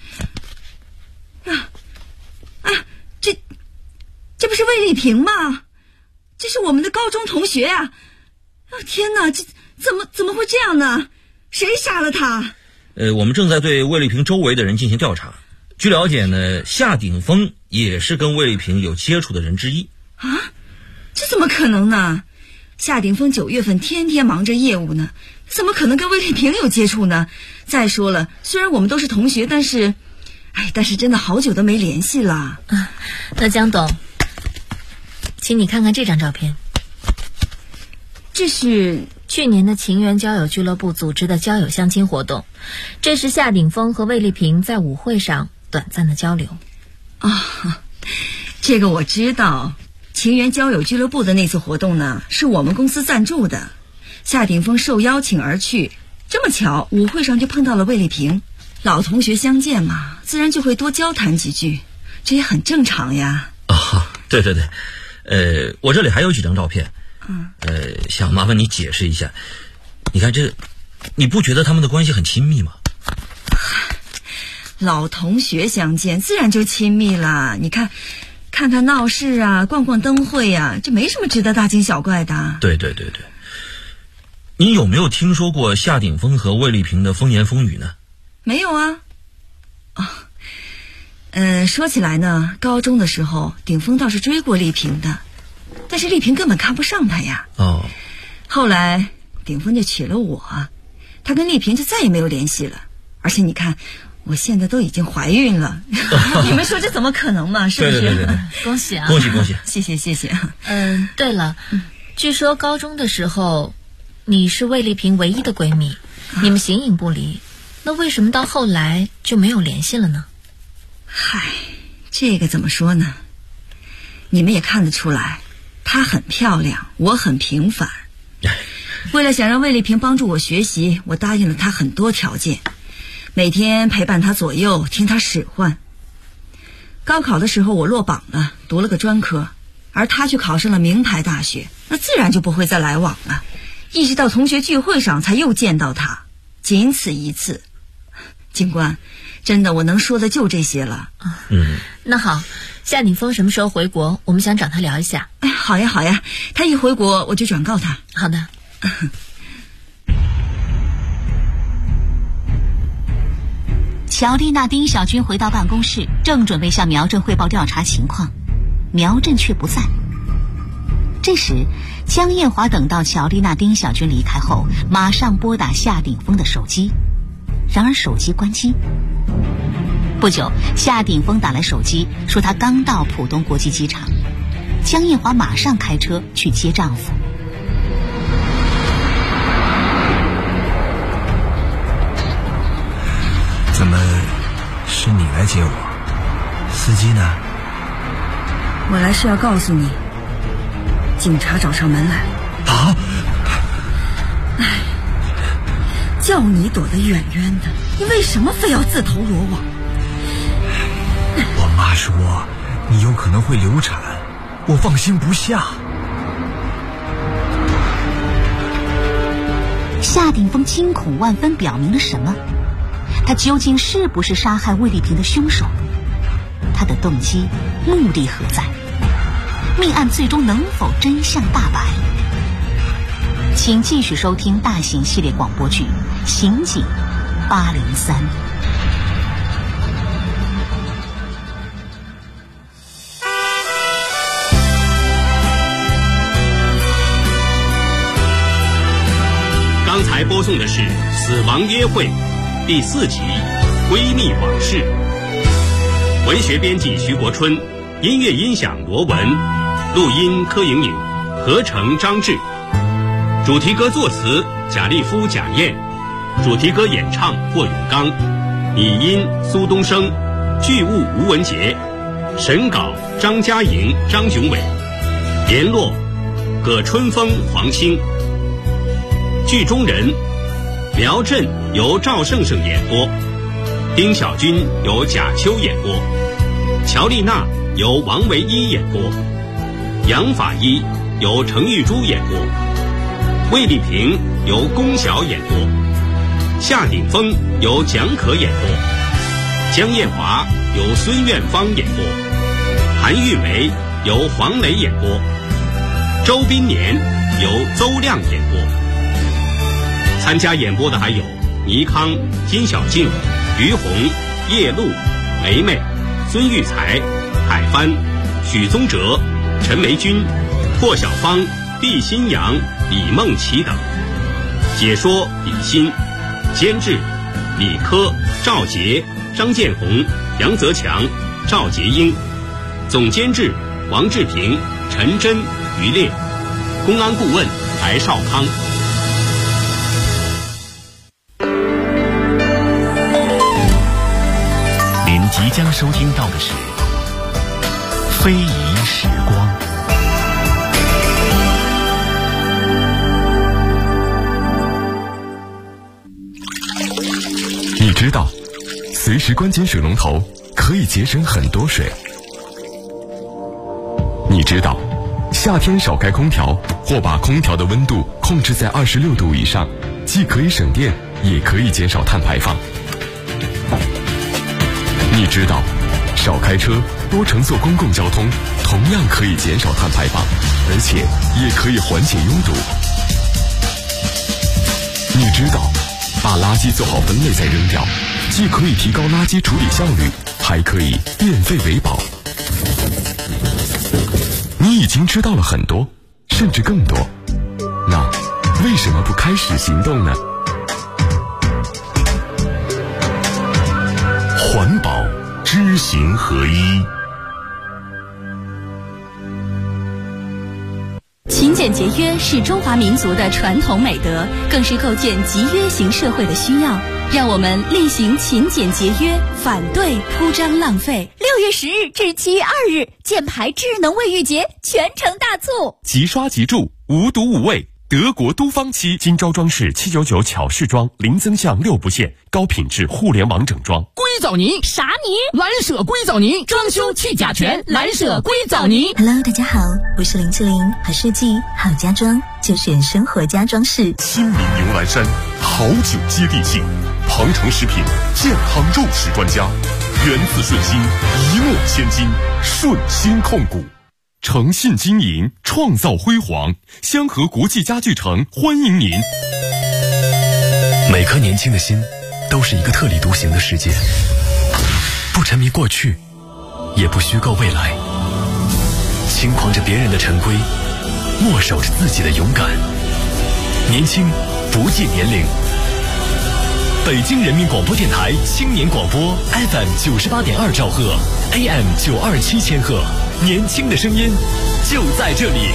这不是魏丽萍吗？这是我们的高中同学啊！天哪，这怎么会这样呢？谁杀了她？ 我们正在对魏丽萍周围的人进行调查。据了解呢，夏鼎峰也是跟魏丽萍有接触的人之一。 这怎么可能呢？夏鼎峰9月份天天忙着业务呢，怎么可能跟魏丽萍有接触呢？再说了，虽然我们都是同学，但是真的好久都没联系了。 那江董， 请你看看这张照片。这是去年的情缘交友俱乐部组织的交友相亲活动，这是夏鼎峰和魏丽萍在舞会上短暂的交流。 这个我知道，情缘交友俱乐部的那次活动呢，是我们公司赞助的，夏鼎峰受邀请而去，这么巧舞会上就碰到了魏丽萍，老同学相见嘛，自然就会多交谈几句，这也很正常呀。 对，我这里还有几张照片，想麻烦你解释一下。你看这，你不觉得他们的关系很亲密吗？ 老同学相见，自然就亲密了。你看看闹市啊，逛逛灯会啊，这没什么值得大惊小怪的。 对。你有没有听说过夏鼎峰和魏丽萍的风言风语呢？ 没有啊。说起来呢，高中的时候鼎峰倒是追过丽萍的，但是丽萍根本看不上他呀。后来鼎峰就娶了我，他跟丽萍就再也没有联系了。而且你看，我现在都已经怀孕了，你们说这怎么可能嘛？是不是？ 对， 恭喜啊！ 恭喜！ 谢谢。 对了，据说高中的时候你是魏丽萍唯一的闺蜜，你们形影不离，那为什么到后来就没有联系了呢？ 这个怎么说呢？你们也看得出来，她很漂亮，我很平凡。为了想让魏丽萍帮助我学习，我答应了她很多条件，每天陪伴她左右，听她使唤。高考的时候我落榜了，读了个专科，而她却考上了名牌大学，那自然就不会再来往了。一直到同学聚会上才又见到她，仅此一次。警官，真的我能说的就这些了。 那好，夏鼎峰什么时候回国？我们想找他聊一下。 好呀，他一回国我就转告他。 好的。 乔丽娜丁小军回到办公室，正准备向苗振汇报调查情况，苗振却不在。这时江艳华等到乔丽娜丁小军离开后，马上拨打夏鼎峰的手机，然而手机关机。不久，夏鼎峰打来手机，说他刚到浦东国际机场。江艳华马上开车去接丈夫。 怎么是你来接我？司机呢？ 我来是要告诉你，警察找上门来了。叫你躲得远远的，你为什么非要自投罗网？ 我妈说你有可能会流产，我放心不下。 夏鼎峰惊恐万分表明了什么？他究竟是不是杀害魏丽萍的凶手？他的动机、目的何在？命案最终能否真相大白？请继续收听大型系列广播剧《刑警803》。 刚才播送的是《死亡约会》第4集《闺蜜往事》，文学编辑徐国春，音乐音响罗文，录音柯莹莹，合成张志，主题歌作词贾立夫、贾燕，主题歌演唱霍永刚，拟音苏东升，剧务吴文杰，审稿张嘉莹、张雄伟，联络葛春风、黄清。剧中人苗振由赵胜胜演播，丁小军由贾秋演播，乔丽娜由王维一演播，杨法医由程玉珠演播，魏丽萍由龚晓演播，夏鼎峰由蒋可演播，江艳华由孙苑芳演播，韩玉梅由黄磊演播，周斌年由邹亮演播。参加演播的还有倪康、金小静、于红、叶露、梅梅、孙玉才、海帆、许宗哲、陈梅君、霍小芳、毕新阳、李梦琪等。解说李欣，监制李科、赵杰、张建红、杨泽强、赵杰英，总监制王志平、 陈真、于烈，公安顾问翟绍康。 您即将收听到的是《非遗时光》。你知道，随时关紧水龙头可以节省很多水。你知道，夏天少开空调或把空调的温度控制在26度以上，既可以省电，也可以减少碳排放。你知道，少开车，多乘坐公共交通，同样可以减少碳排放，而且也可以缓解拥堵。你知道，把垃圾做好分类再扔掉，既可以提高垃圾处理效率，还可以变废为宝。你已经知道了很多，甚至更多，那为什么不开始行动呢？环保知行合一。 勤俭节约是中华民族的传统美德，更是构建集约型社会的需要。让我们厉行勤俭节约，反对铺张浪费。 6月10日至7月2日，箭牌智能卫浴节全城大促， 即刷即住，无毒无味。德国都芳漆，金招装饰799巧饰装，零增项6不限，高品质互联网整装。 硅藻泥啥泥？蓝舍硅藻泥，装修去甲醛，蓝舍硅藻泥。 Hello， 大家好，我是林志玲，好设计好家装就选生活家装饰。 亲民牛栏山，好酒接地气。庞城食品健康肉食专家，源自顺心，一诺千金，顺心控股。诚信经营，创造辉煌。香河国际家具城欢迎您。 每颗年轻的心都是一个特立独行的世界，不沉迷过去，也不虚构未来，轻狂着别人的陈规，默守着自己的勇敢。年轻不计年龄。北京人民广播电台青年广播 FM 98.2兆赫 AM 927千赫，年轻的声音就在这里。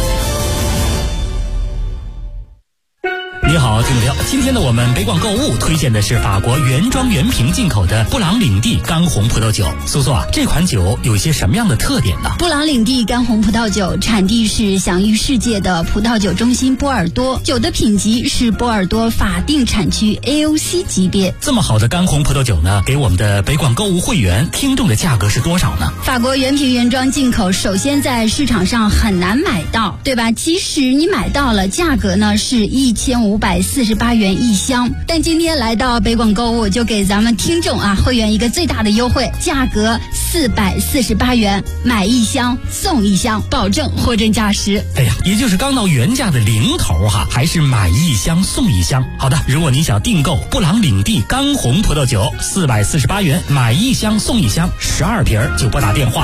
你好，听众朋友，今天呢，我们北广购物推荐的是法国原装原瓶进口的布朗领地干红葡萄酒。苏苏啊，这款酒有一些什么样的特点呢？ 布朗领地干红葡萄酒产地是享誉世界的葡萄酒中心波尔多，酒的品级是波尔多法定产区 AOC 级别。 这么好的干红葡萄酒呢，给我们的北广购物会员听众的价格是多少呢？ 法国原瓶原装进口，首先在市场上很难买到，对吧？即使你买到了，价格呢是1548元一箱。但今天来到北广购物，就给咱们听众会员一个最大的优惠，价格448元，买一箱送一箱，保证货真价实。 哎呀，也就是刚到原价的零头哈，还是买一箱送一箱。好的，如果你想订购布朗领地干红葡萄酒，448元，买一箱送一箱，12瓶就拨打电话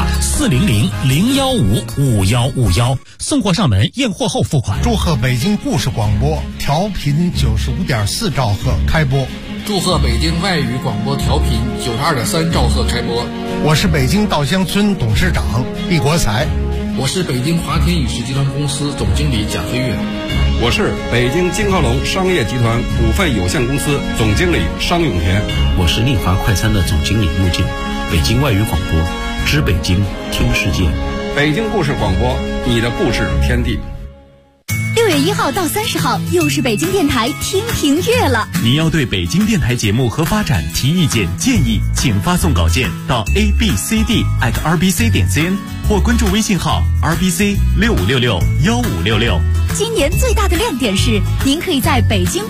400-015-5151，送货上门，验货后付款。 祝贺北京故事广播调频95.4兆赫开播。 祝贺北京外语广播调频92.3兆赫开播。 我是北京稻香村董事长毕国才。 我是北京华天影视集团公司总经理贾飞跃。 我是北京金科龙商业集团股份有限公司总经理商永田。 我是丽华快餐的总经理穆静。北京外语广播，知北京，听世界。 北京故事广播，你的故事天地。 6月1号到30号，又是北京电台听评月了。 您要对北京电台节目和发展提意见建议，请发送稿件到 abcd@rbc.cn 或关注微信号 rbc65661566。 今年最大的亮点是，您可以在北京